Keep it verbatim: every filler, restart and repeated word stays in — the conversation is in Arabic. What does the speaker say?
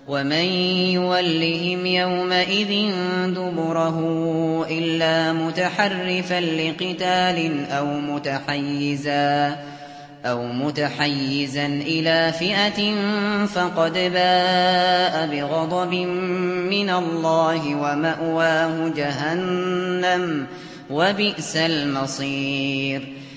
ومن يولهم يومئذ دبره إلا متحرفا لقتال أو متحيزا أو متحيزا إلى فئة فقد باء بغضب من الله ومأواه جهنم وبئس المصير